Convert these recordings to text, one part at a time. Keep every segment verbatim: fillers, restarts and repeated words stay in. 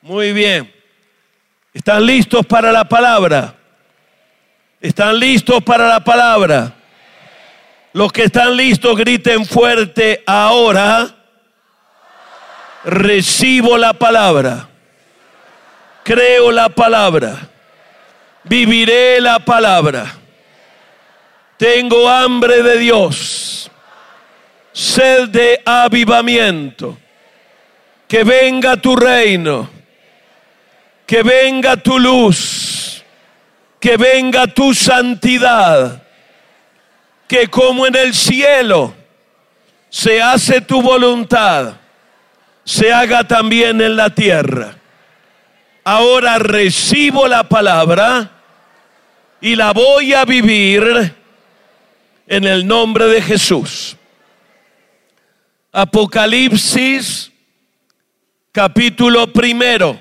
Muy bien. ¿Están listos para la palabra? ¿Están listos para la palabra? Los que están listos griten fuerte: ahora recibo la palabra, creo la palabra, viviré la palabra. Tengo hambre de Dios, sed de avivamiento. Que venga tu reino, que venga tu luz, que venga tu santidad, que como en el cielo se hace tu voluntad, se haga también en la tierra. Ahora recibo la palabra y la voy a vivir en el nombre de Jesús. Apocalipsis, capítulo primero.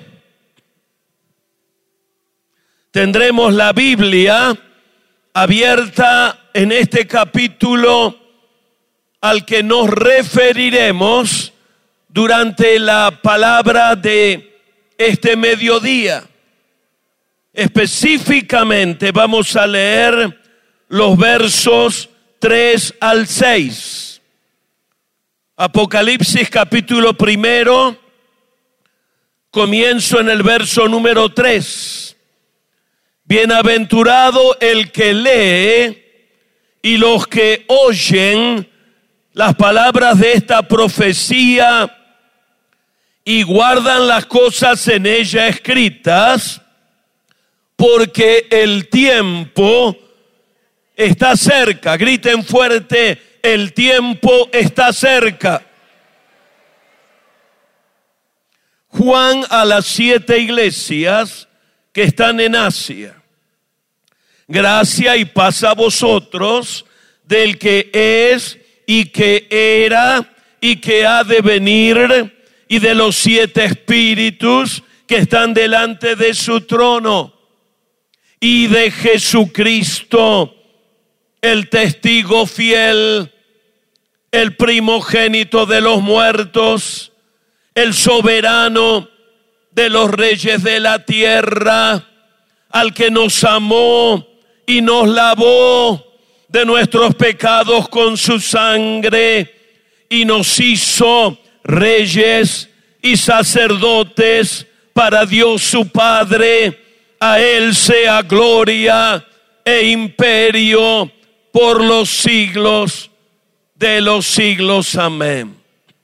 Tendremos la Biblia abierta en este capítulo al que nos referiremos durante la palabra de este mediodía. Específicamente vamos a leer los versos tres al seis. Apocalipsis capítulo primero, comienzo en el verso número tres. Bienaventurado el que lee y los que oyen las palabras de esta profecía y guardan las cosas en ella escritas, porque el tiempo está cerca. Griten fuerte: el tiempo está cerca. Juan a las siete iglesias que están en Asia. Gracia y paz a vosotros del que es y que era y que ha de venir, y de los siete espíritus que están delante de su trono, y de Jesucristo, el testigo fiel, el primogénito de los muertos, el soberano de los reyes de la tierra, al que nos amó y nos lavó de nuestros pecados con su sangre y nos hizo reyes y sacerdotes para Dios su Padre. A él sea gloria e imperio por los siglos de los siglos. Amén.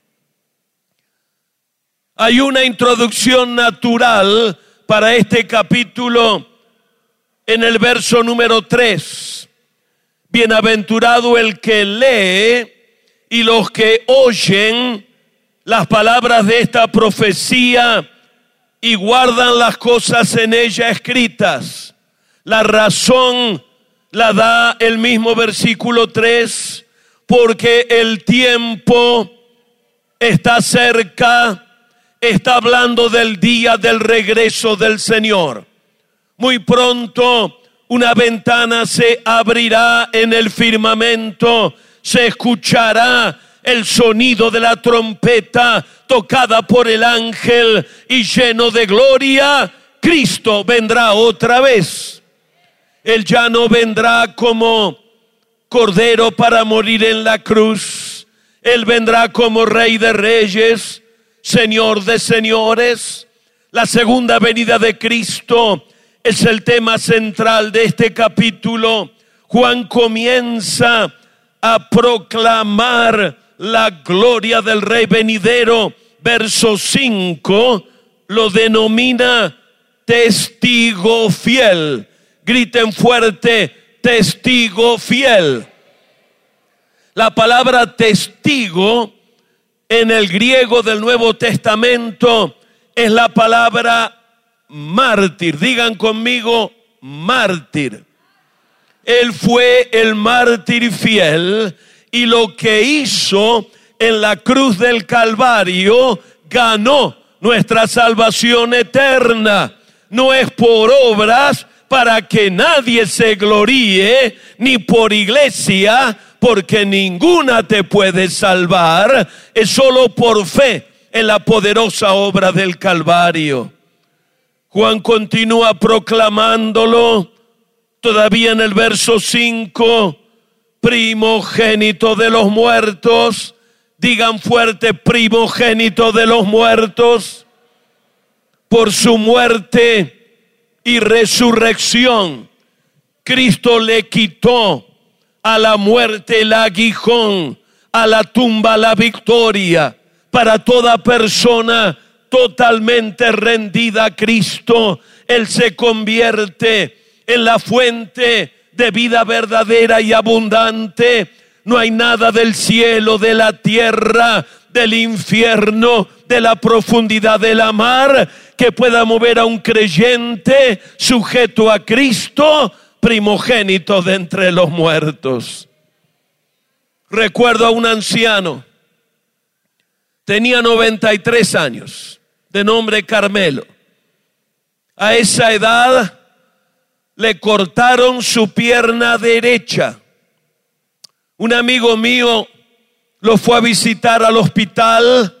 Hay una introducción natural para este capítulo en el verso número tres. Bienaventurado el que lee y los que oyen las palabras de esta profecía y guardan las cosas en ella escritas. La razón la da el mismo versículo tres, porque el tiempo está cerca. Está hablando del día del regreso del Señor. Muy pronto una ventana se abrirá en el firmamento, se escuchará el sonido de la trompeta tocada por el ángel, y lleno de gloria, Cristo vendrá otra vez. Él ya no vendrá como cordero para morir en la cruz. Él vendrá como Rey de Reyes, Señor de señores. La segunda venida de Cristo es el tema central de este capítulo. Juan comienza a proclamar la gloria del Rey venidero. Verso cinco lo denomina testigo fiel. Griten fuerte: testigo fiel. La palabra testigo en el griego del Nuevo Testamento es la palabra mártir. Digan conmigo: mártir. Él fue el mártir fiel, y lo que hizo en la cruz del Calvario ganó nuestra salvación eterna. No es por obras para que nadie se gloríe, ni por iglesia, porque ninguna te puede salvar. Es solo por fe en la poderosa obra del Calvario. Juan continúa proclamándolo, todavía en el verso cinco, primogénito de los muertos. Digan fuerte, primogénito de los muertos. Por su muerte y resurrección, Cristo le quitó a la muerte el aguijón, a la tumba la victoria. Para toda persona totalmente rendida a Cristo, Él se convierte en la fuente de vida verdadera y abundante. No hay nada del cielo, de la tierra, del infierno, de la profundidad de la mar que pueda mover a un creyente sujeto a Cristo, primogénito de entre los muertos. Recuerdo a un anciano, tenía noventa y tres años, de nombre Carmelo. A esa edad le cortaron su pierna derecha. Un amigo mío lo fue a visitar al hospital.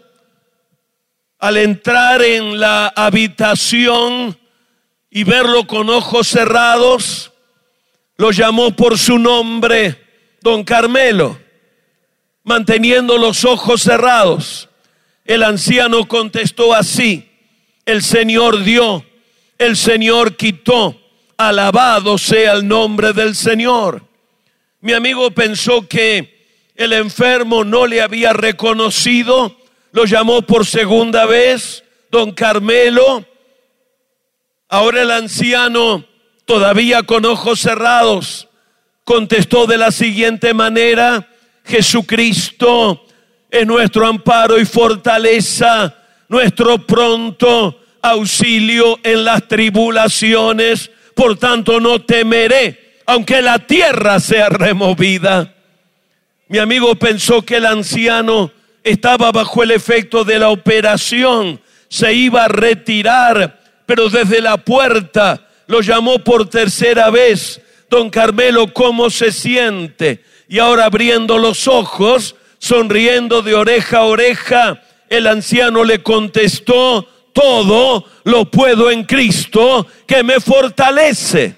Al entrar en la habitación y verlo con ojos cerrados, lo llamó por su nombre, don Carmelo, manteniendo los ojos cerrados. El anciano contestó así: el Señor dio, el Señor quitó, alabado sea el nombre del Señor. Mi amigo pensó que el enfermo no le había reconocido, lo llamó por segunda vez, don Carmelo. Ahora el anciano, todavía con ojos cerrados, contestó de la siguiente manera: Jesucristo es nuestro amparo y fortaleza, nuestro pronto auxilio en las tribulaciones. Por tanto no temeré, aunque la tierra sea removida. Mi amigo pensó que el anciano estaba bajo el efecto de la operación, se iba a retirar, pero desde la puerta lo llamó por tercera vez: don Carmelo, ¿cómo se siente? Y ahora, abriendo los ojos, sonriendo de oreja a oreja, el anciano le contestó: todo lo puedo en Cristo que me fortalece.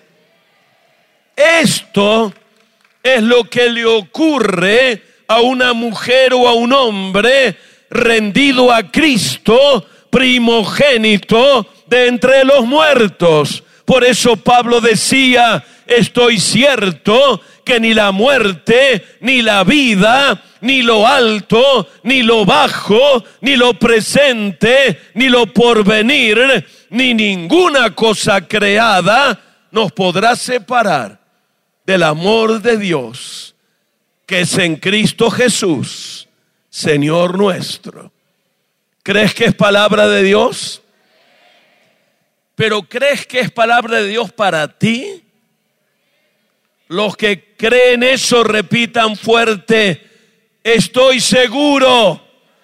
Esto es lo que le ocurre a una mujer o a un hombre rendido a Cristo, primogénito de entre los muertos. Por eso Pablo decía: estoy cierto que ni la muerte, ni la vida, ni lo alto, ni lo bajo, ni lo presente, ni lo porvenir, ni ninguna cosa creada nos podrá separar del amor de Dios, que es en Cristo Jesús, Señor nuestro. ¿Crees que es palabra de Dios? ¿Pero crees que es palabra de Dios para ti? Los que creen eso repitan fuerte: estoy seguro,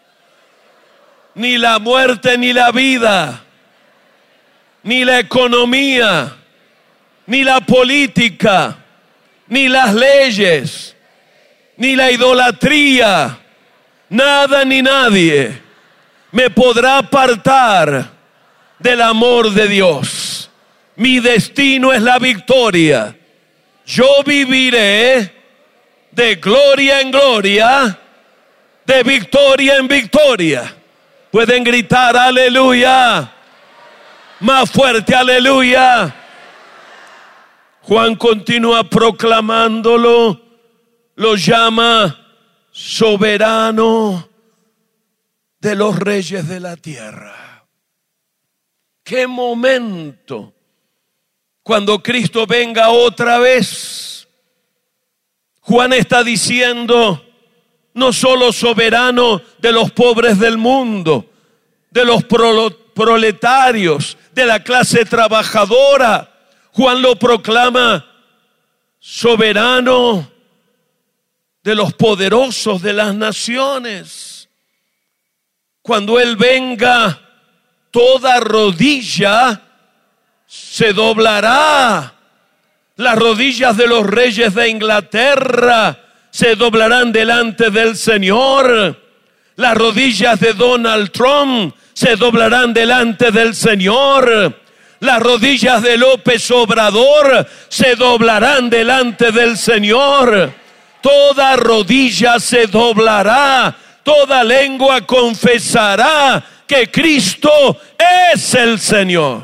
ni la muerte ni la vida, ni la economía, ni la política, ni las leyes, ni la idolatría, nada ni nadie me podrá apartar del amor de Dios. Mi destino es la victoria. Yo viviré de gloria en gloria, de victoria en victoria. Pueden gritar aleluya, más fuerte aleluya. Juan continúa proclamándolo, lo llama soberano de los reyes de la tierra. ¡Qué momento! Cuando Cristo venga otra vez, Juan está diciendo: no solo soberano de los pobres del mundo, de los proletarios, de la clase trabajadora. Juan lo proclama soberano de los poderosos de las naciones. Cuando Él venga, toda rodilla se doblará. Las rodillas de los reyes de Inglaterra se doblarán delante del Señor. Las rodillas de Donald Trump se doblarán delante del Señor. Las rodillas de López Obrador se doblarán delante del Señor. Toda rodilla se doblará, toda lengua confesará que Cristo es el Señor.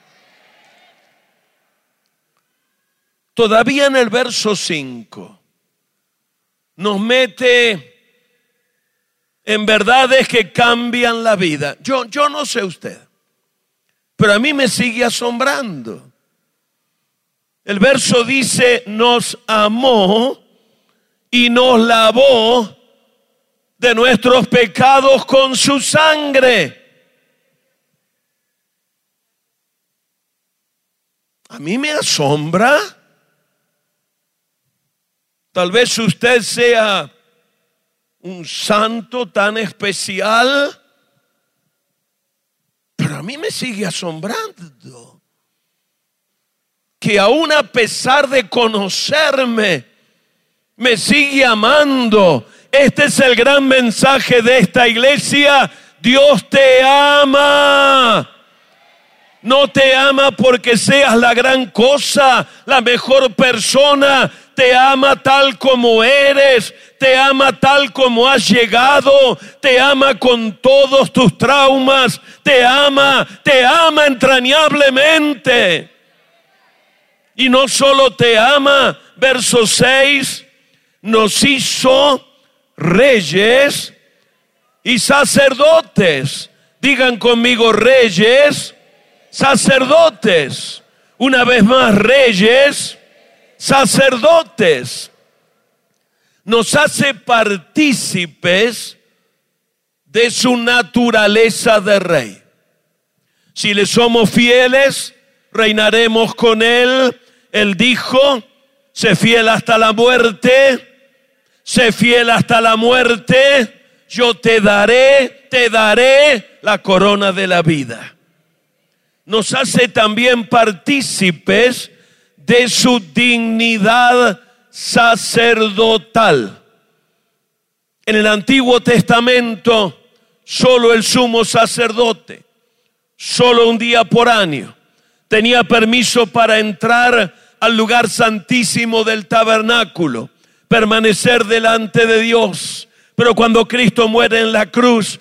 Todavía en el verso cinco nos mete en verdades que cambian la vida. Yo, yo no sé usted, pero a mí me sigue asombrando. El verso dice, nos amó y nos lavó de nuestros pecados con su sangre. A mí me asombra. Tal vez usted sea un santo tan especial, pero a mí me sigue asombrando que aún a pesar de conocerme, me sigue amando. Este es el gran mensaje de esta iglesia. Dios te ama. No te ama porque seas la gran cosa, la mejor persona. Te ama tal como eres. Te ama tal como has llegado. Te ama con todos tus traumas. Te ama, te ama entrañablemente. Y no solo te ama, verso seis, nos hizo reyes y sacerdotes. Digan conmigo, reyes, sacerdotes. Una vez más, reyes, sacerdotes. Nos hace partícipes de su naturaleza de rey. Si le somos fieles, reinaremos con él. Él dijo, sé fiel hasta la muerte, sé fiel hasta la muerte, yo te daré, te daré la corona de la vida. Nos hace también partícipes de su dignidad sacerdotal. En el Antiguo Testamento, solo el sumo sacerdote, solo un día por año, tenía permiso para entrar al lugar santísimo del tabernáculo, permanecer delante de Dios. Pero cuando Cristo muere en la cruz,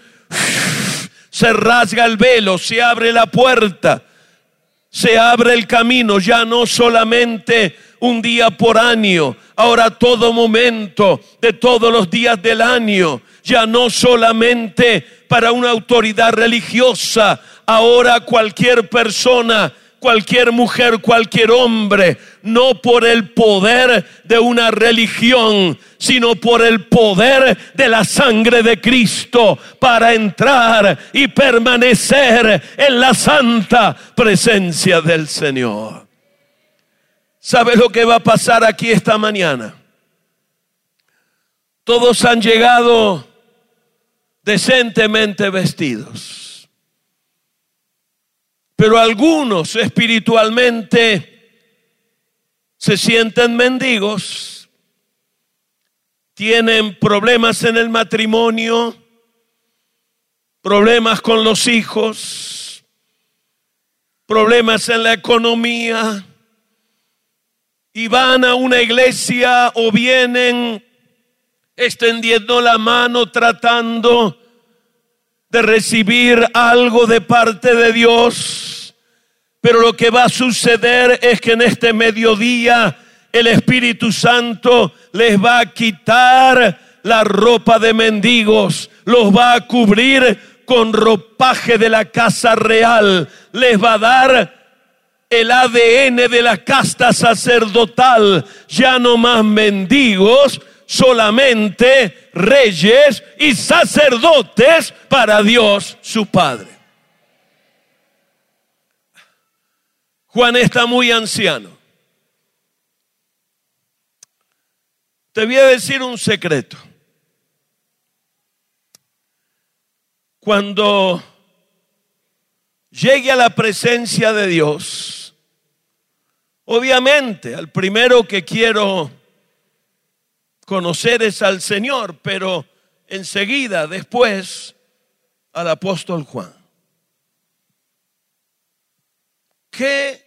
se rasga el velo, se abre la puerta, se abre el camino, ya no solamente un día por año, ahora todo momento de todos los días del año, ya no solamente para una autoridad religiosa, ahora cualquier persona, cualquier mujer, cualquier hombre, no por el poder de una religión, sino por el poder de la sangre de Cristo, para entrar y permanecer en la santa presencia del Señor. ¿Sabe lo que va a pasar aquí esta mañana? Todos han llegado decentemente vestidos, pero algunos espiritualmente se sienten mendigos, tienen problemas en el matrimonio, problemas con los hijos, problemas en la economía, y van a una iglesia o vienen extendiendo la mano tratando de recibir algo de parte de Dios. Pero lo que va a suceder es que en este mediodía el Espíritu Santo les va a quitar la ropa de mendigos, los va a cubrir con ropaje de la casa real, les va a dar el A D N de la casta sacerdotal. Ya no más mendigos, solamente reyes y sacerdotes para Dios su Padre. Juan está muy anciano. Te voy a decir un secreto. Cuando llegue a la presencia de Dios, obviamente al primero que quiero conocer es al Señor, pero enseguida después al apóstol Juan. qué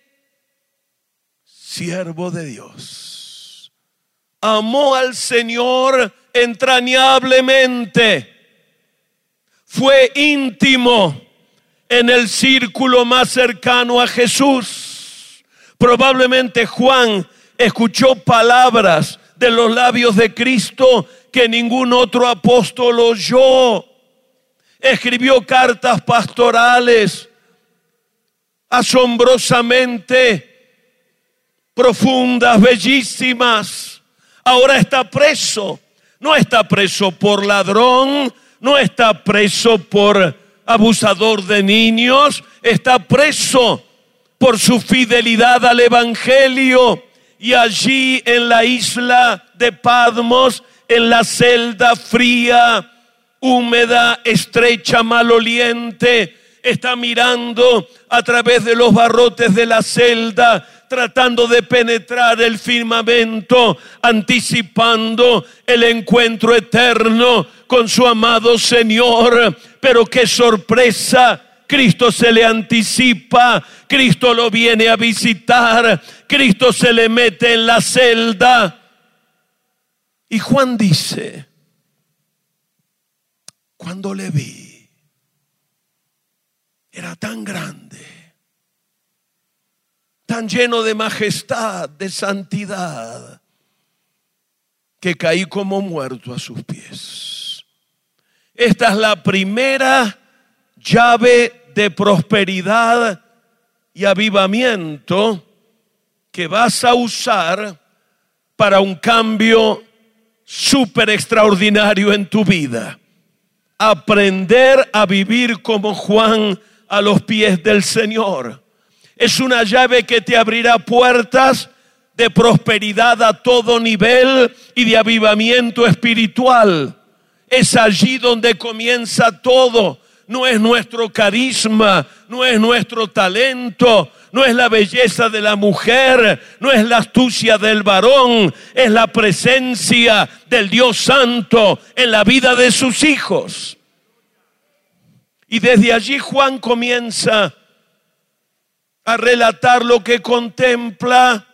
siervo de Dios. Amó al Señor entrañablemente. Fue íntimo en el círculo más cercano a Jesús. Probablemente Juan escuchó palabras de los labios de Cristo que ningún otro apóstol oyó. Escribió cartas pastorales asombrosamente profundas, bellísimas. Ahora está preso. No está preso por ladrón, no está preso por abusador de niños, está preso por su fidelidad al Evangelio. Y allí en la isla de Patmos, en la celda fría, húmeda, estrecha, maloliente, está mirando a través de los barrotes de la celda, tratando de penetrar el firmamento, anticipando el encuentro eterno con su amado Señor. Pero qué sorpresa, Cristo se le anticipa, Cristo lo viene a visitar, Cristo se le mete en la celda. Y Juan dice, cuando le vi, era tan grande, tan lleno de majestad, de santidad, que caí como muerto a sus pies. Esta es la primera llave de prosperidad y avivamiento que vas a usar para un cambio súper extraordinario en tu vida. Aprender a vivir como Juan a los pies del Señor. Es una llave que te abrirá puertas de prosperidad a todo nivel y de avivamiento espiritual. Es allí donde comienza todo. No es nuestro carisma, no es nuestro talento, no es la belleza de la mujer, no es la astucia del varón, es la presencia del Dios Santo en la vida de sus hijos. Y desde allí Juan comienza a relatar lo que contempla.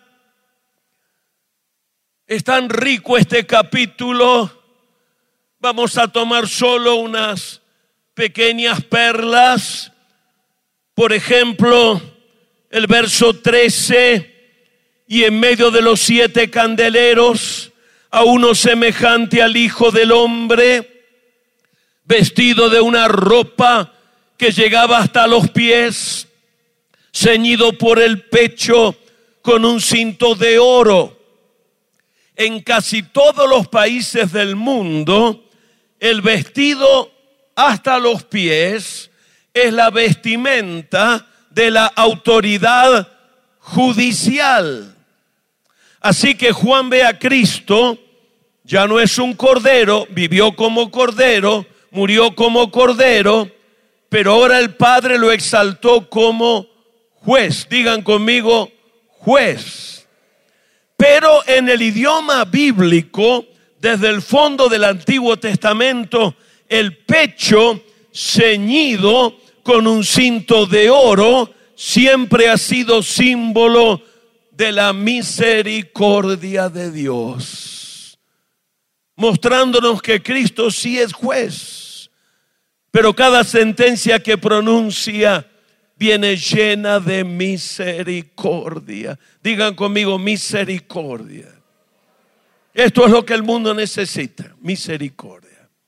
Es tan rico este capítulo. Vamos a tomar solo unas pequeñas perlas. Por ejemplo, el verso trece: y en medio de los siete candeleros, a uno semejante al Hijo del Hombre, vestido de una ropa que llegaba hasta los pies, ceñido por el pecho con un cinto de oro. En casi todos los países del mundo, el vestido hasta los pies es la vestimenta de la autoridad judicial. Así que Juan ve a Cristo, ya no es un cordero, vivió como cordero, murió como cordero, pero ahora el Padre lo exaltó como juez. Digan conmigo, juez. Pero en el idioma bíblico, desde el fondo del Antiguo Testamento, el pecho ceñido con un cinto de oro siempre ha sido símbolo de la misericordia de Dios, mostrándonos que Cristo sí es juez, pero cada sentencia que pronuncia viene llena de misericordia. Digan conmigo, misericordia. Esto es lo que el mundo necesita, misericordia.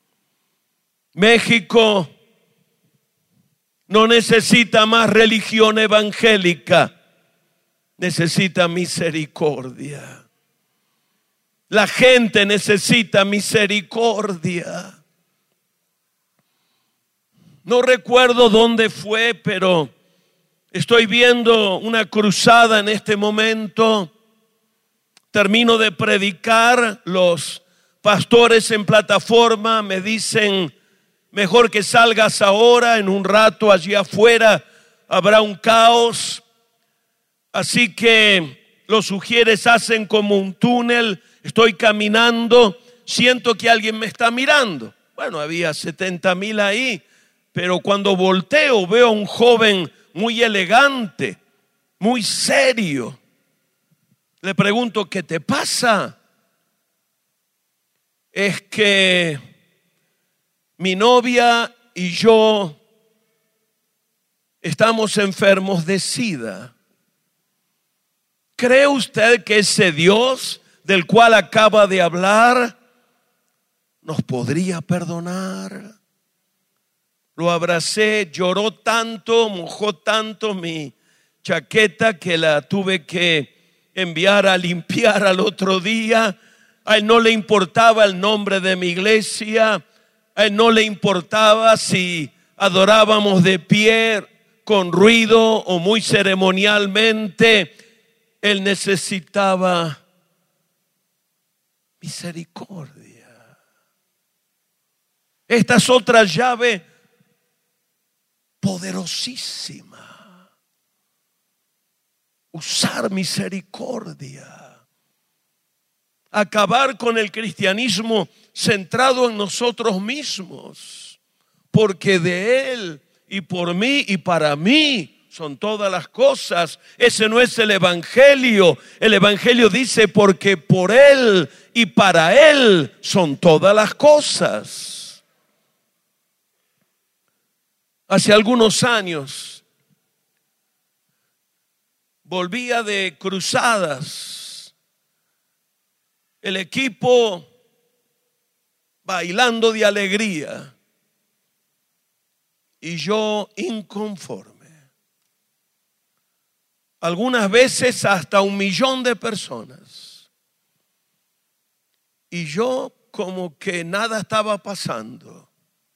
México no necesita más religión evangélica, necesita misericordia. La gente necesita misericordia. No recuerdo dónde fue, pero estoy viendo una cruzada en este momento. Termino de predicar, los pastores en plataforma me dicen: mejor que salgas ahora, en un rato allí afuera habrá un caos. Así que los sugieres hacen como un túnel. Estoy caminando, siento que alguien me está mirando. Bueno, había setenta mil ahí, pero cuando volteo veo a un joven muy elegante, muy serio. Le pregunto, ¿qué te pasa? Es que mi novia y yo estamos enfermos de SIDA. ¿Cree usted que ese Dios del cual acaba de hablar nos podría perdonar? Lo abracé, lloró tanto, mojó tanto mi chaqueta que la tuve que enviar a limpiar al otro día. A él no le importaba el nombre de mi iglesia, a él no le importaba si adorábamos de pie, con ruido o muy ceremonialmente. Él necesitaba misericordia. Esta es otra llave poderosísima. Usar misericordia. Acabar con el cristianismo centrado en nosotros mismos. Porque de Él y por mí y para mí son todas las cosas. Ese no es el evangelio. El evangelio dice porque por Él y para Él son todas las cosas. Hace algunos años volvía de cruzadas, el equipo bailando de alegría y yo inconforme. Algunas veces hasta un millón de personas. Y yo como que nada estaba pasando.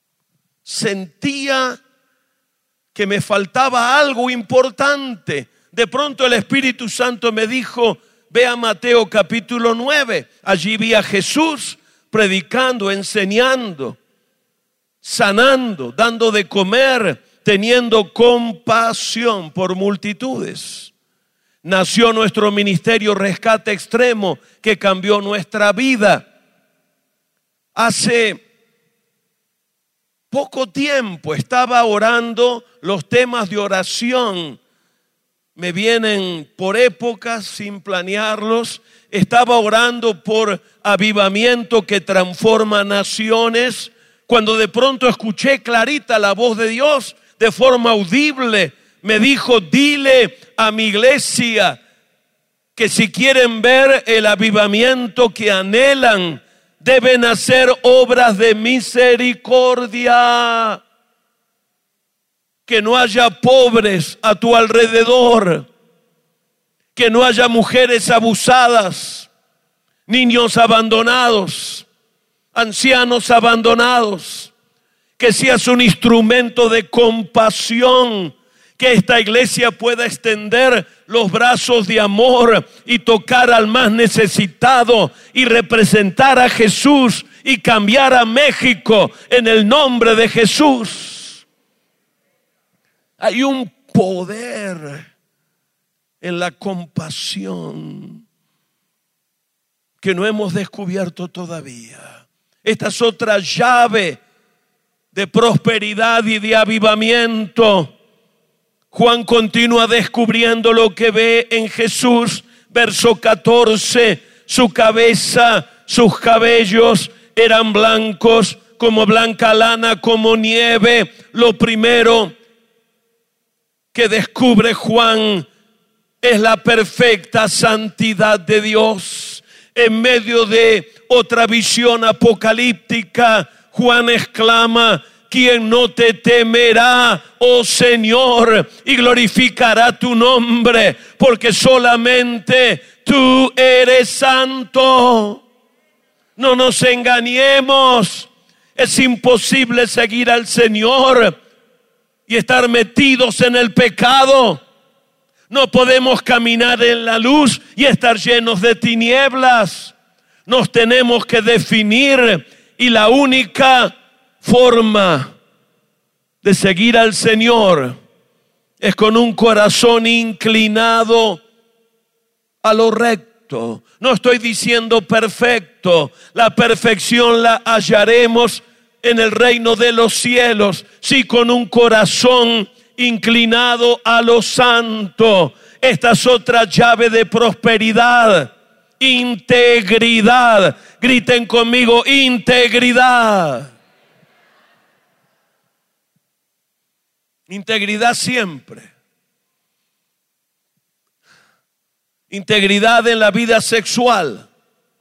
Sentía que me faltaba algo importante. De pronto el Espíritu Santo me dijo, ve a Mateo capítulo nueve. Allí vi a Jesús predicando, enseñando, sanando, dando de comer, teniendo compasión por multitudes. Nació nuestro ministerio Rescate Extremo, que cambió nuestra vida. Hace poco tiempo estaba orando, los temas de oración me vienen por épocas sin planearlos. Estaba orando por avivamiento que transforma naciones, cuando de pronto escuché clarita la voz de Dios de forma audible. Me dijo, dile a mi iglesia que si quieren ver el avivamiento que anhelan, deben hacer obras de misericordia. Que no haya pobres a tu alrededor, que no haya mujeres abusadas, niños abandonados, ancianos abandonados. Que seas un instrumento de compasión. Que esta iglesia pueda extender los brazos de amor y tocar al más necesitado y representar a Jesús y cambiar a México en el nombre de Jesús. Hay un poder en la compasión que no hemos descubierto todavía. Esta es otra llave de prosperidad y de avivamiento. Juan continúa descubriendo lo que ve en Jesús. Verso catorce, su cabeza, sus cabellos eran blancos como blanca lana, como nieve. Lo primero que descubre Juan es la perfecta santidad de Dios. En medio de otra visión apocalíptica, Juan exclama, ¿quién no te temerá, oh Señor, y glorificará tu nombre? Porque solamente tú eres santo. No nos engañemos. Es imposible seguir al Señor y estar metidos en el pecado. No podemos caminar en la luz y estar llenos de tinieblas. Nos tenemos que definir, y la única forma de seguir al Señor es con un corazón inclinado a lo recto. No estoy diciendo perfecto. La perfección la hallaremos en el reino de los cielos, sí, con un corazón inclinado a lo santo. Esta es otra llave de prosperidad. Integridad. Griten conmigo, integridad. Integridad siempre. Integridad en la vida sexual.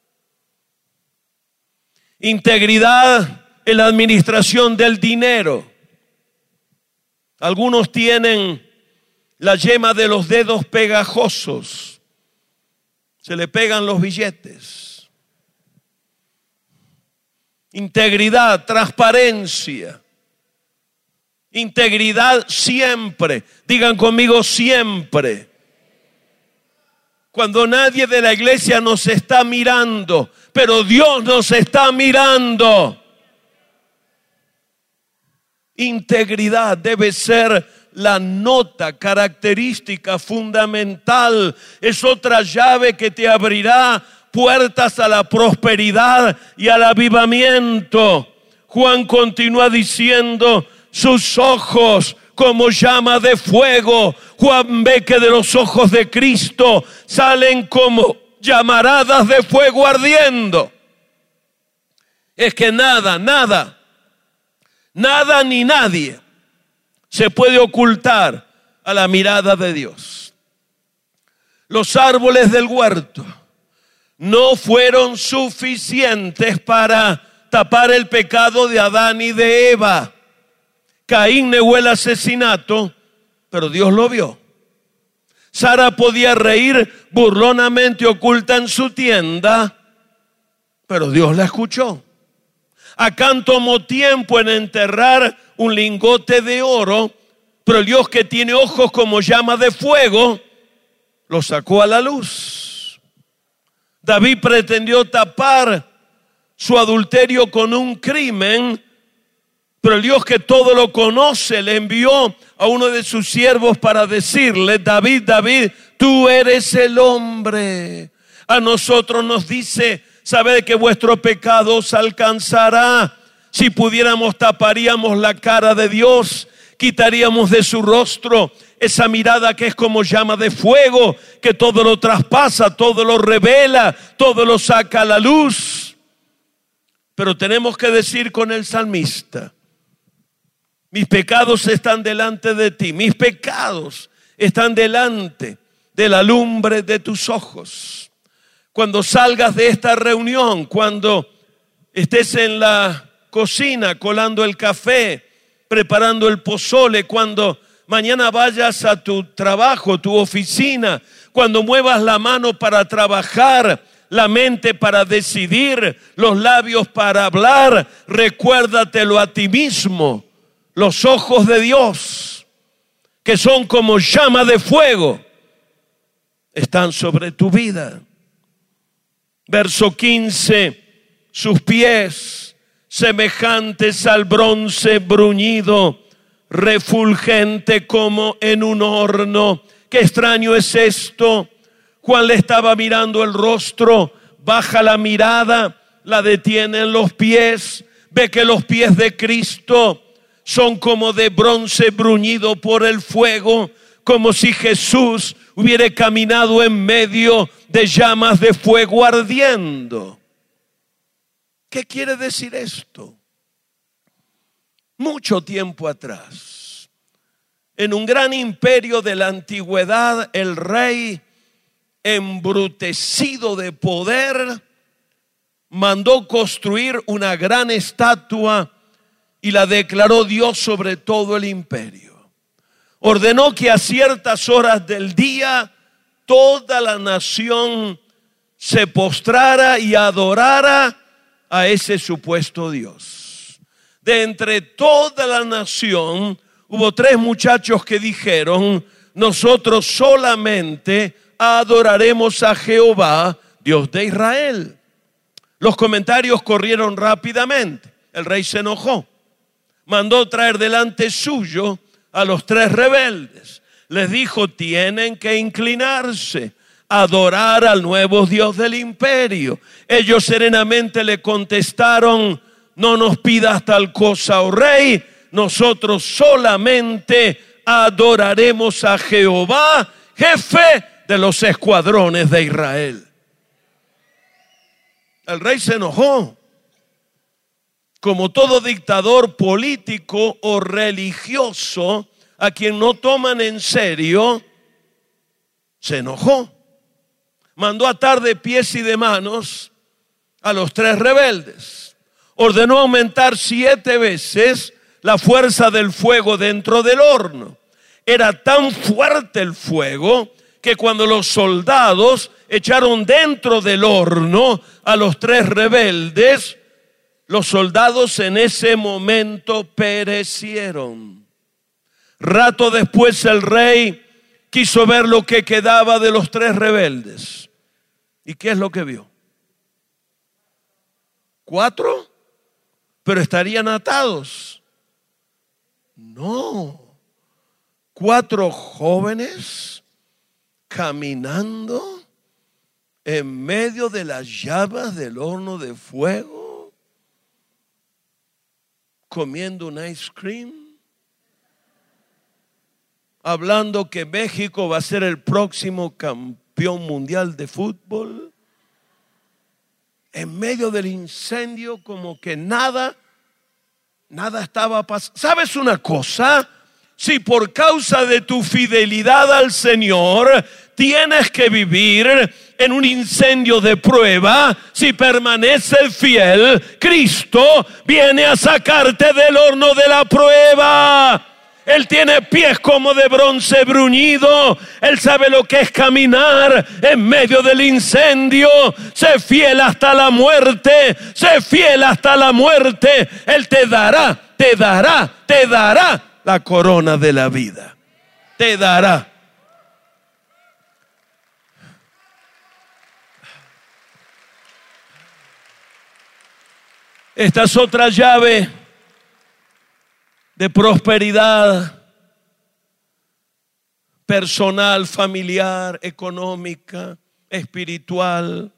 Integridad en la administración del dinero. Algunos tienen la yema de los dedos pegajosos. Se le pegan los billetes. Integridad, transparencia. Integridad siempre. Digan conmigo siempre. Cuando nadie de la iglesia nos está mirando, pero Dios nos está mirando. Integridad debe ser la nota característica fundamental. Es otra llave que te abrirá puertas a la prosperidad y al avivamiento. Juan continúa diciendo, sus ojos como llama de fuego. Juan ve que de los ojos de Cristo salen como llamaradas de fuego ardiendo. Es que nada, nada, nada ni nadie se puede ocultar a la mirada de Dios. Los árboles del huerto no fueron suficientes para tapar el pecado de Adán y de Eva. Caín negó el asesinato, pero Dios lo vio. Sara podía reír burlonamente oculta en su tienda, pero Dios la escuchó. Acán tomó tiempo en enterrar un lingote de oro, pero el Dios que tiene ojos como llama de fuego, lo sacó a la luz. David pretendió tapar su adulterio con un crimen, pero el Dios que todo lo conoce le envió a uno de sus siervos para decirle, David, David, tú eres el hombre. A nosotros nos dice, sabed que vuestro pecado os alcanzará. Si pudiéramos, taparíamos la cara de Dios, quitaríamos de su rostro esa mirada que es como llama de fuego, que todo lo traspasa, todo lo revela, todo lo saca a la luz. Pero tenemos que decir con el salmista, mis pecados están delante de ti, mis pecados están delante de la lumbre de tus ojos. Cuando salgas de esta reunión, cuando estés en la cocina colando el café, preparando el pozole, cuando mañana vayas a tu trabajo, tu oficina, cuando muevas la mano para trabajar, la mente para decidir, los labios para hablar, recuérdatelo a ti mismo. Los ojos de Dios, que son como llama de fuego, están sobre tu vida. Verso quince, sus pies semejantes al bronce bruñido, refulgente como en un horno. Qué extraño es esto. Juan le estaba mirando el rostro, baja la mirada, la detiene en los pies, ve que los pies de Cristo son como de bronce bruñido por el fuego, como si Jesús hubiera caminado en medio de llamas de fuego ardiendo. ¿Qué quiere decir esto? Mucho tiempo atrás, en un gran imperio de la antigüedad, el rey, embrutecido de poder, mandó construir una gran estatua y la declaró Dios sobre todo el imperio. Ordenó que a ciertas horas del día toda la nación se postrara y adorara a ese supuesto Dios. De entre toda la nación hubo tres muchachos que dijeron, nosotros solamente adoraremos a Jehová, Dios de Israel. Los comentarios corrieron rápidamente. El rey se enojó. Mandó traer delante suyo a los tres rebeldes. Les dijo, tienen que inclinarse, adorar al nuevo Dios del imperio. Ellos serenamente le contestaron, no nos pidas tal cosa, oh rey, nosotros solamente adoraremos a Jehová, jefe de los escuadrones de Israel. El rey se enojó. Como todo dictador político o religioso a quien no toman en serio, se enojó. Mandó atar de pies y de manos a los tres rebeldes. Ordenó aumentar siete veces la fuerza del fuego dentro del horno. Era tan fuerte el fuego que cuando los soldados echaron dentro del horno a los tres rebeldes, los soldados en ese momento perecieron. Rato después el rey quiso ver lo que quedaba de los tres rebeldes. ¿Y qué es lo que vio? ¿Cuatro? Pero estarían atados. No. Cuatro jóvenes caminando en medio de las llamas del horno de fuego, comiendo un ice cream, hablando que México va a ser el próximo campeón mundial de fútbol, en medio del incendio, como que nada, nada estaba pasando. ¿Sabes una cosa? Si por causa de tu fidelidad al Señor tienes que vivir en un incendio de prueba, si permaneces fiel, Cristo viene a sacarte del horno de la prueba. Él tiene pies como de bronce bruñido. Él sabe lo que es caminar en medio del incendio. Sé fiel hasta la muerte. Sé fiel hasta la muerte. Él te dará, te dará, te dará la corona de la vida. Te dará. Esta es otra llave de prosperidad personal, familiar, económica, espiritual.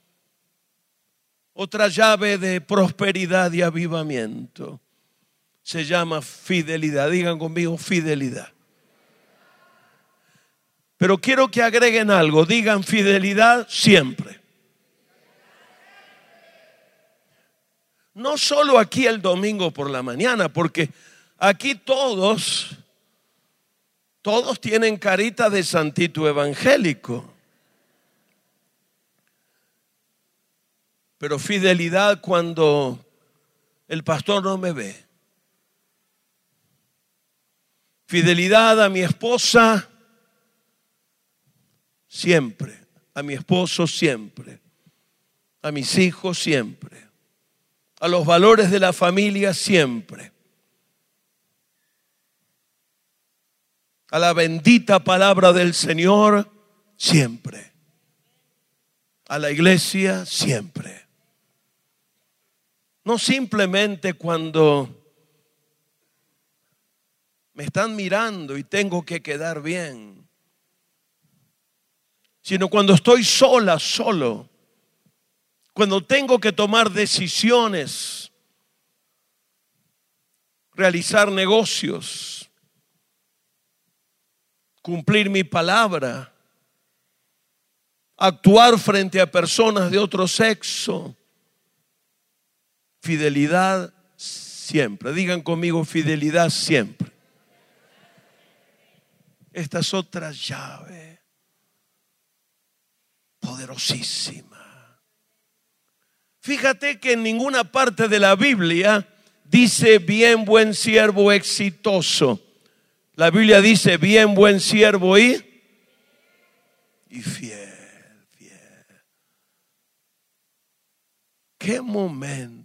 Otra llave de prosperidad y avivamiento se llama fidelidad. Digan conmigo, fidelidad. Pero quiero que agreguen algo. Digan fidelidad siempre. No solo aquí el domingo por la mañana, porque aquí todos, todos tienen carita de santito evangélico. Pero fidelidad cuando el pastor no me ve. Fidelidad a mi esposa siempre, a mi esposo siempre, a mis hijos siempre, a los valores de la familia siempre, a la bendita palabra del Señor siempre, a la iglesia siempre. No simplemente cuando me están mirando y tengo que quedar bien, sino cuando estoy sola, solo, cuando tengo que tomar decisiones, realizar negocios, cumplir mi palabra, actuar frente a personas de otro sexo. Fidelidad siempre. Digan conmigo, fidelidad siempre. Esta es otra llave poderosísima. Fíjate que en ninguna parte de la Biblia dice bien, buen siervo, exitoso. La Biblia dice bien, buen siervo y, y fiel, fiel. ¿Qué momento?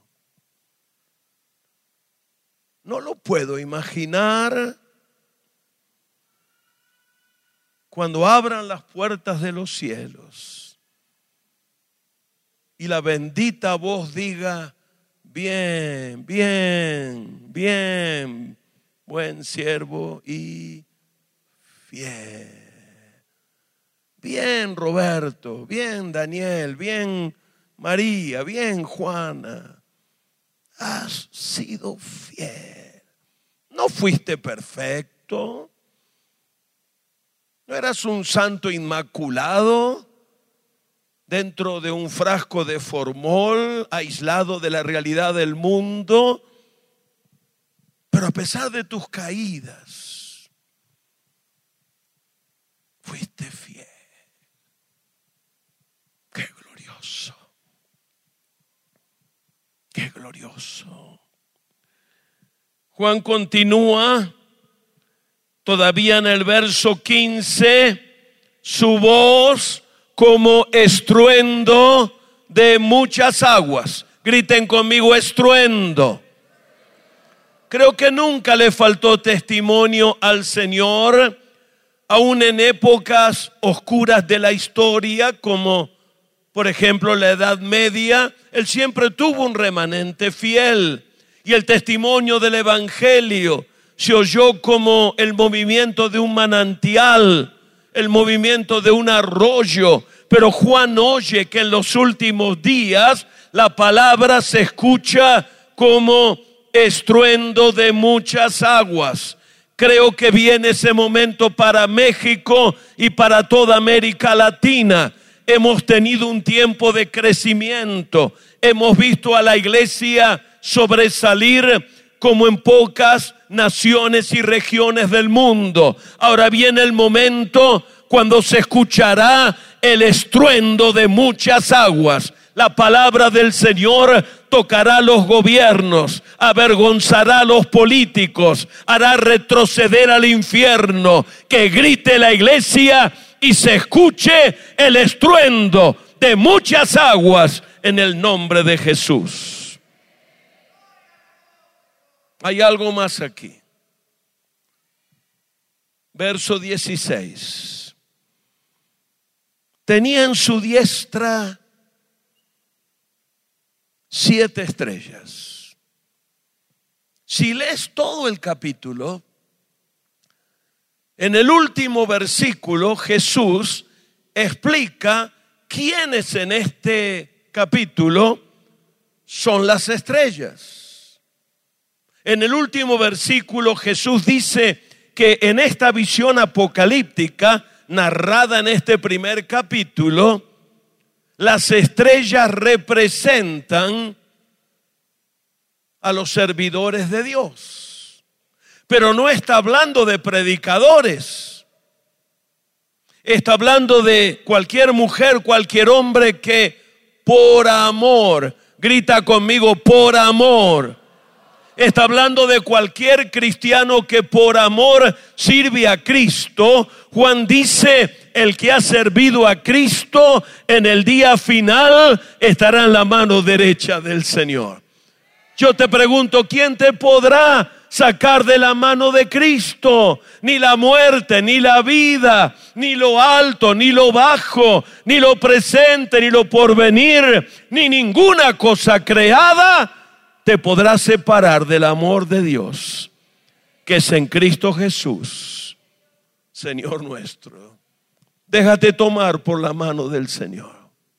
No lo puedo imaginar cuando abran las puertas de los cielos y la bendita voz diga, bien, bien, bien, buen siervo y fiel. Bien, Roberto, bien, Daniel, bien, María, bien, Juana. Has sido fiel. No fuiste perfecto. justo? ¿No eras un santo inmaculado dentro de un frasco de formol, aislado de la realidad del mundo? Pero a pesar de tus caídas, fuiste fiel. ¡Qué glorioso! ¡Qué glorioso! Juan continúa todavía en el verso quince, su voz como estruendo de muchas aguas. Griten conmigo, estruendo. Creo que nunca le faltó testimonio al Señor, aún en épocas oscuras de la historia, como por ejemplo la Edad Media. Él siempre tuvo un remanente fiel, y el testimonio del Evangelio se oyó como el movimiento de un manantial, el movimiento de un arroyo. Pero Juan oye que en los últimos días la palabra se escucha como estruendo de muchas aguas. Creo que viene ese momento para México y para toda América Latina. Hemos tenido un tiempo de crecimiento. Hemos visto a la iglesia sobresalir como en pocas naciones y regiones del mundo. Ahora viene el momento cuando se escuchará el estruendo de muchas aguas. La palabra del Señor tocará a los gobiernos, avergonzará a los políticos, hará retroceder al infierno. Que grite la iglesia y se escuche el estruendo de muchas aguas en el nombre de Jesús. Hay algo más aquí. Verso dieciséis. Tenía en su diestra siete estrellas. Si lees todo el capítulo, en el último versículo Jesús explica quiénes en este capítulo son las estrellas. En el último versículo Jesús dice que en esta visión apocalíptica narrada en este primer capítulo, las estrellas representan a los servidores de Dios. Pero no está hablando de predicadores. Está hablando de cualquier mujer, cualquier hombre que por amor, grita conmigo, por amor. Está hablando de cualquier cristiano que por amor sirve a Cristo. Juan dice, el que ha servido a Cristo en el día final estará en la mano derecha del Señor. Yo te pregunto, ¿quién te podrá sacar de la mano de Cristo? Ni la muerte, ni la vida, ni lo alto, ni lo bajo, ni lo presente, ni lo porvenir, ni ninguna cosa creada te podrá separar del amor de Dios, que es en Cristo Jesús, Señor nuestro. Déjate tomar por la mano del Señor.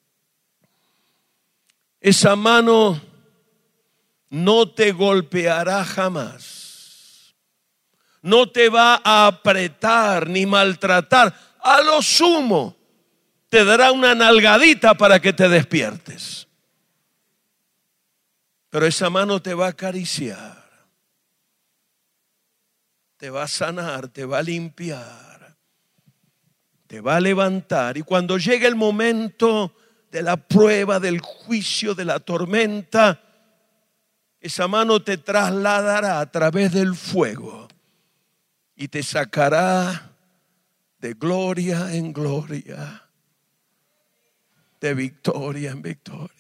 Esa mano no te golpeará jamás. No te va a apretar ni maltratar. A lo sumo te dará una nalgadita para que te despiertes. Pero esa mano te va a acariciar, te va a sanar, te va a limpiar, te va a levantar. Y cuando llegue el momento de la prueba, del juicio, de la tormenta, esa mano te trasladará a través del fuego y te sacará de gloria en gloria, de victoria en victoria.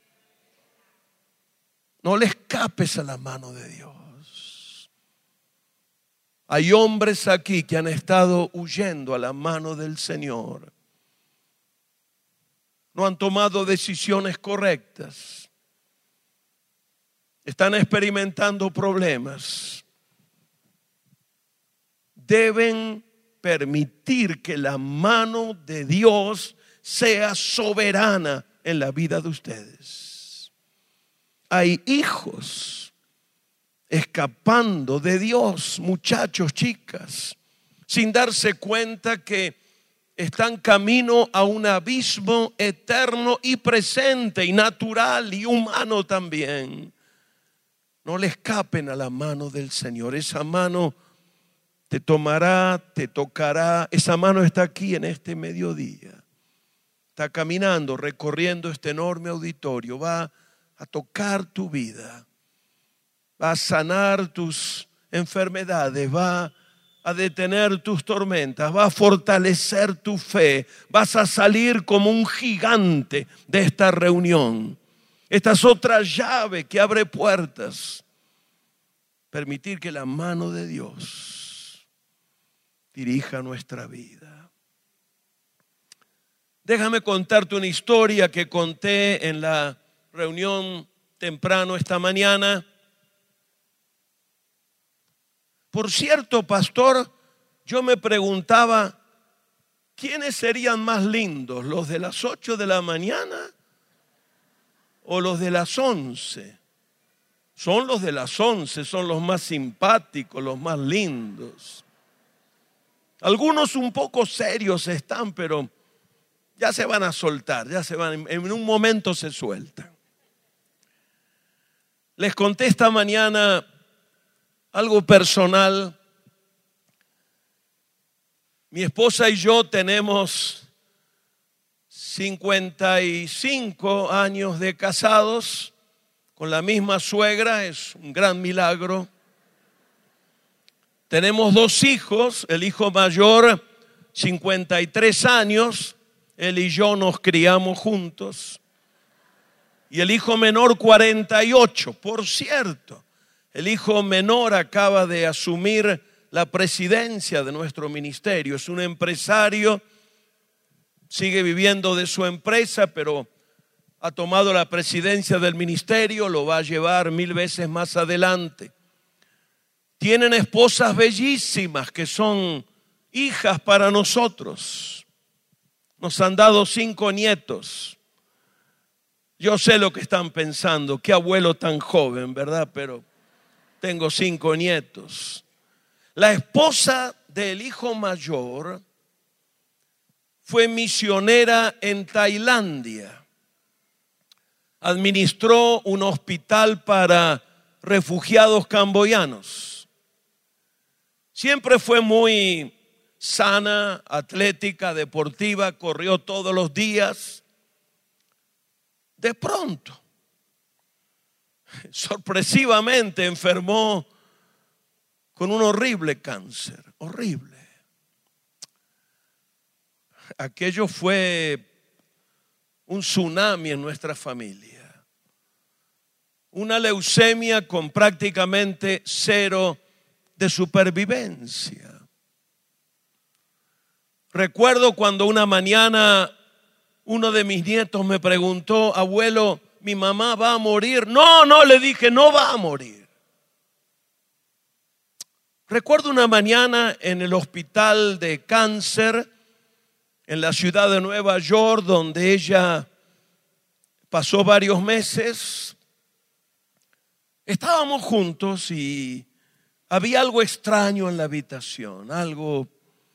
No le escapes a la mano de Dios. Hay hombres aquí que han estado huyendo a la mano del Señor. No han tomado decisiones correctas. Están experimentando problemas. Deben permitir que la mano de Dios sea soberana en la vida de ustedes. Hay hijos escapando de Dios, muchachos, chicas, sin darse cuenta que están camino a un abismo eterno y presente y natural y humano también. No le escapen a la mano del Señor. Esa mano te tomará, te tocará. Esa mano está aquí en este mediodía. Está caminando, recorriendo este enorme auditorio. Va a tocar tu vida. Va a sanar tus enfermedades. Va a detener tus tormentas. Va a fortalecer tu fe. Vas a salir como un gigante de esta reunión. Esta es otra llave que abre puertas. Permitir que la mano de Dios dirija nuestra vida. Déjame contarte una historia que conté en la reunión temprano esta mañana. Por cierto, pastor, yo me preguntaba, ¿quiénes serían más lindos? ¿Los de las ocho de la mañana o los de las once? Son los de las once, son los más simpáticos, los más lindos. Algunos un poco serios están, pero ya se van a soltar, ya se van, en un momento se sueltan. Les conté esta mañana algo personal. Mi esposa y yo tenemos cincuenta y cinco años de casados con la misma suegra, es un gran milagro. Tenemos dos hijos, el hijo mayor cincuenta y tres años, él y yo nos criamos juntos, y el hijo menor cuarenta y ocho. Por cierto, el hijo menor acaba de asumir la presidencia de nuestro ministerio. Es un empresario, sigue viviendo de su empresa, pero ha tomado la presidencia del ministerio, lo va a llevar mil veces más adelante. Tienen esposas bellísimas que son hijas para nosotros. Nos han dado cinco nietos. Yo sé lo que están pensando, qué abuelo tan joven, ¿verdad? Pero tengo cinco nietos. La esposa del hijo mayor fue misionera en Tailandia. Administró un hospital para refugiados camboyanos. Siempre fue muy sana, atlética, deportiva, corrió todos los días. De pronto, sorpresivamente enfermó con un horrible cáncer, horrible. Aquello fue un tsunami en nuestra familia. Una leucemia con prácticamente cero de supervivencia. Recuerdo cuando una mañana uno de mis nietos me preguntó, abuelo, ¿mi mamá va a morir? No, no, le dije, no va a morir. Recuerdo una mañana en el hospital de cáncer en la ciudad de Nueva York, donde ella pasó varios meses. Estábamos juntos y había algo extraño en la habitación, algo,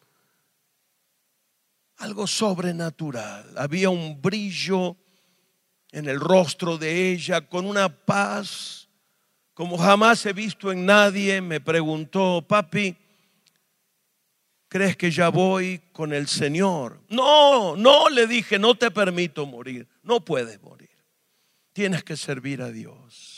algo sobrenatural. Había un brillo en el rostro de ella, con una paz como jamás he visto en nadie. Me preguntó, papi, ¿crees que ya voy con el Señor? No, no, le dije, no te permito morir, no puedes morir, tienes que servir a Dios.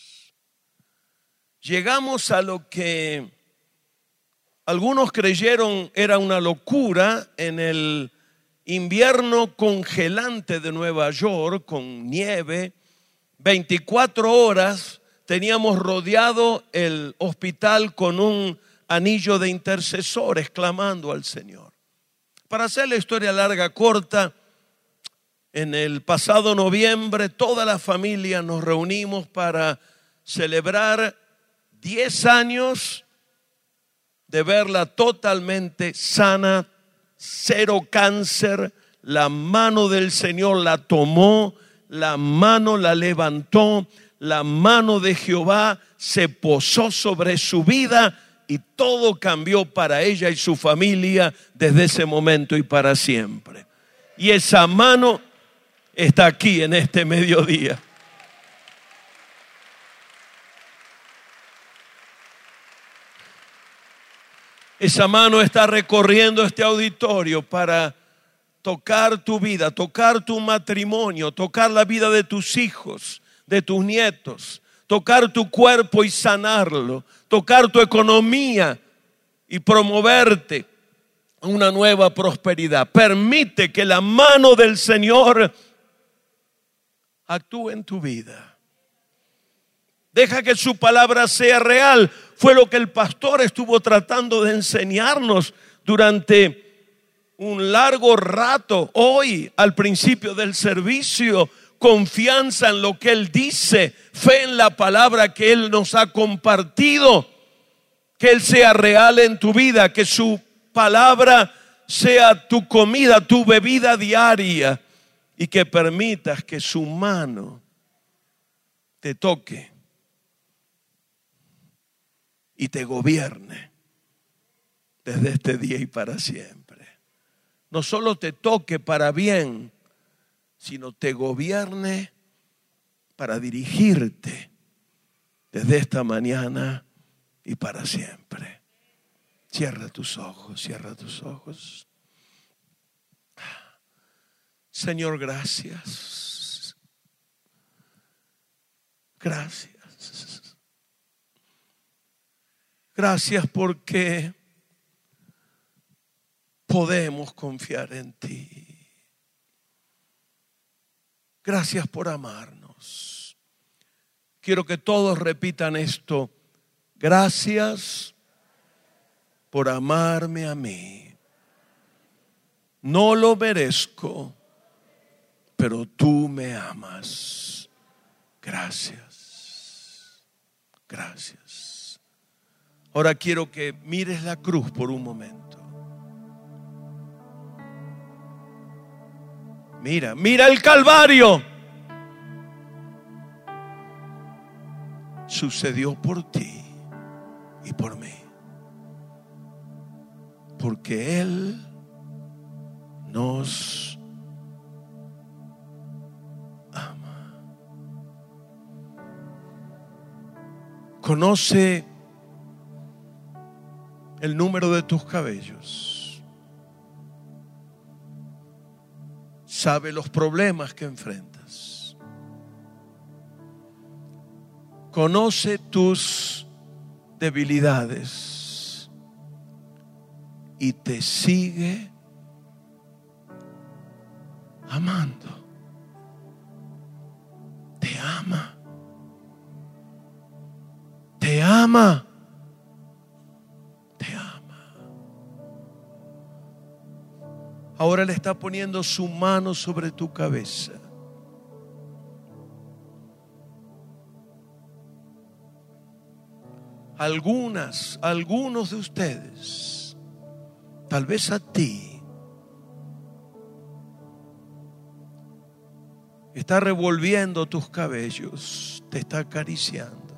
Llegamos a lo que algunos creyeron era una locura en el invierno congelante de Nueva York, con nieve, veinticuatro horas teníamos rodeado el hospital con un anillo de intercesores clamando al Señor. Para hacer la historia larga corta, en el pasado noviembre toda la familia nos reunimos para celebrar diez años de verla totalmente sana, cero cáncer. La mano del Señor la tomó, la mano la levantó, la mano de Jehová se posó sobre su vida y todo cambió para ella y su familia desde ese momento y para siempre. Y esa mano está aquí en este mediodía. Esa mano está recorriendo este auditorio para tocar tu vida, tocar tu matrimonio, tocar la vida de tus hijos, de tus nietos, tocar tu cuerpo y sanarlo, tocar tu economía y promoverte a una nueva prosperidad. Permite que la mano del Señor actúe en tu vida. Deja que su palabra sea real. Fue lo que el pastor estuvo tratando de enseñarnos durante un largo rato hoy al principio del servicio. Confianza en lo que Él dice, fe en la palabra que Él nos ha compartido, que Él sea real en tu vida, que su palabra sea tu comida, tu bebida diaria, y que permitas que su mano te toque y te gobierne desde este día y para siempre. No solo te toque para bien, sino te gobierne para dirigirte desde esta mañana y para siempre. Cierra tus ojos, cierra tus ojos. Señor, gracias. Gracias. Gracias porque podemos confiar en ti. Gracias por amarnos. Quiero que todos repitan esto. Gracias por amarme a mí. No lo merezco, pero tú me amas. Gracias. Gracias. Ahora quiero que mires la cruz por un momento. Mira, mira el Calvario. Sucedió por ti y por mí. Porque Él nos ama. Conoce el número de tus cabellos. Sabe los problemas que enfrentas. Conoce tus debilidades y te sigue amando. Te ama. Te ama. Te ama. Ahora le está poniendo su mano sobre tu cabeza. Algunas, algunos de ustedes, tal vez a ti, está revolviendo tus cabellos, te está acariciando.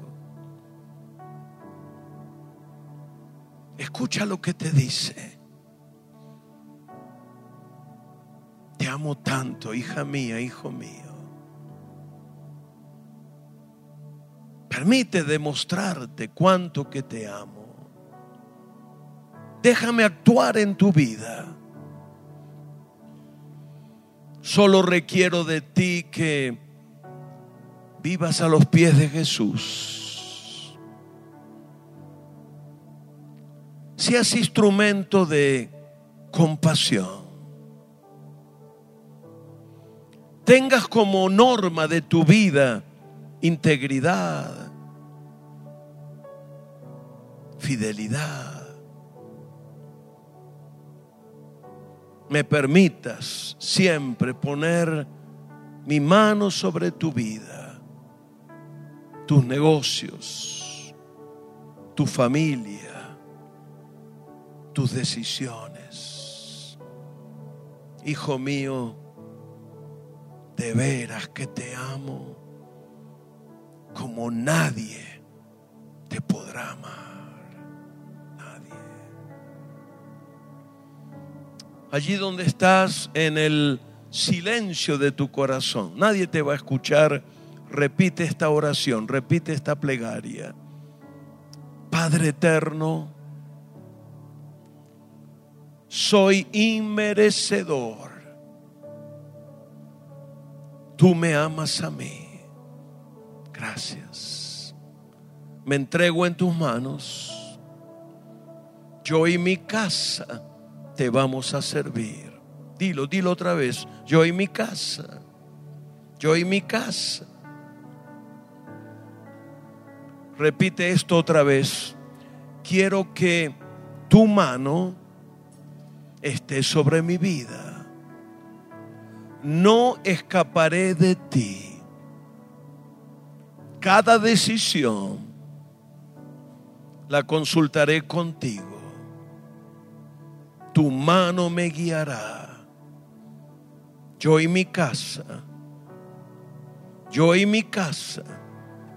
Escucha lo que te dice. Te amo tanto, hija mía, hijo mío. Permite demostrarte cuánto que te amo. Déjame actuar en tu vida. Solo requiero de ti que vivas a los pies de Jesús. Seas instrumento de compasión. Tengas como norma de tu vida integridad, fidelidad. Me permitas siempre poner mi mano sobre tu vida, tus negocios, tu familia, tus decisiones. Hijo mío, de veras que te amo como nadie podrá amar. Nadie. Allí donde estás, en el silencio de tu corazón, nadie te va a escuchar. Repite esta oración, repite esta plegaria. Padre eterno, soy inmerecedor. Tú me amas a mí. Gracias. Me entrego en tus manos. Yo y mi casa te vamos a servir. Dilo, dilo otra vez. Yo y mi casa. Yo y mi casa. Repite esto otra vez. Quiero que tu mano esté sobre mi vida. No escaparé de ti. Cada decisión la consultaré contigo. Tu mano me guiará. Yo y mi casa. Yo y mi casa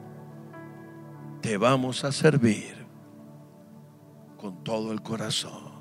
te vamos a servir con todo el corazón.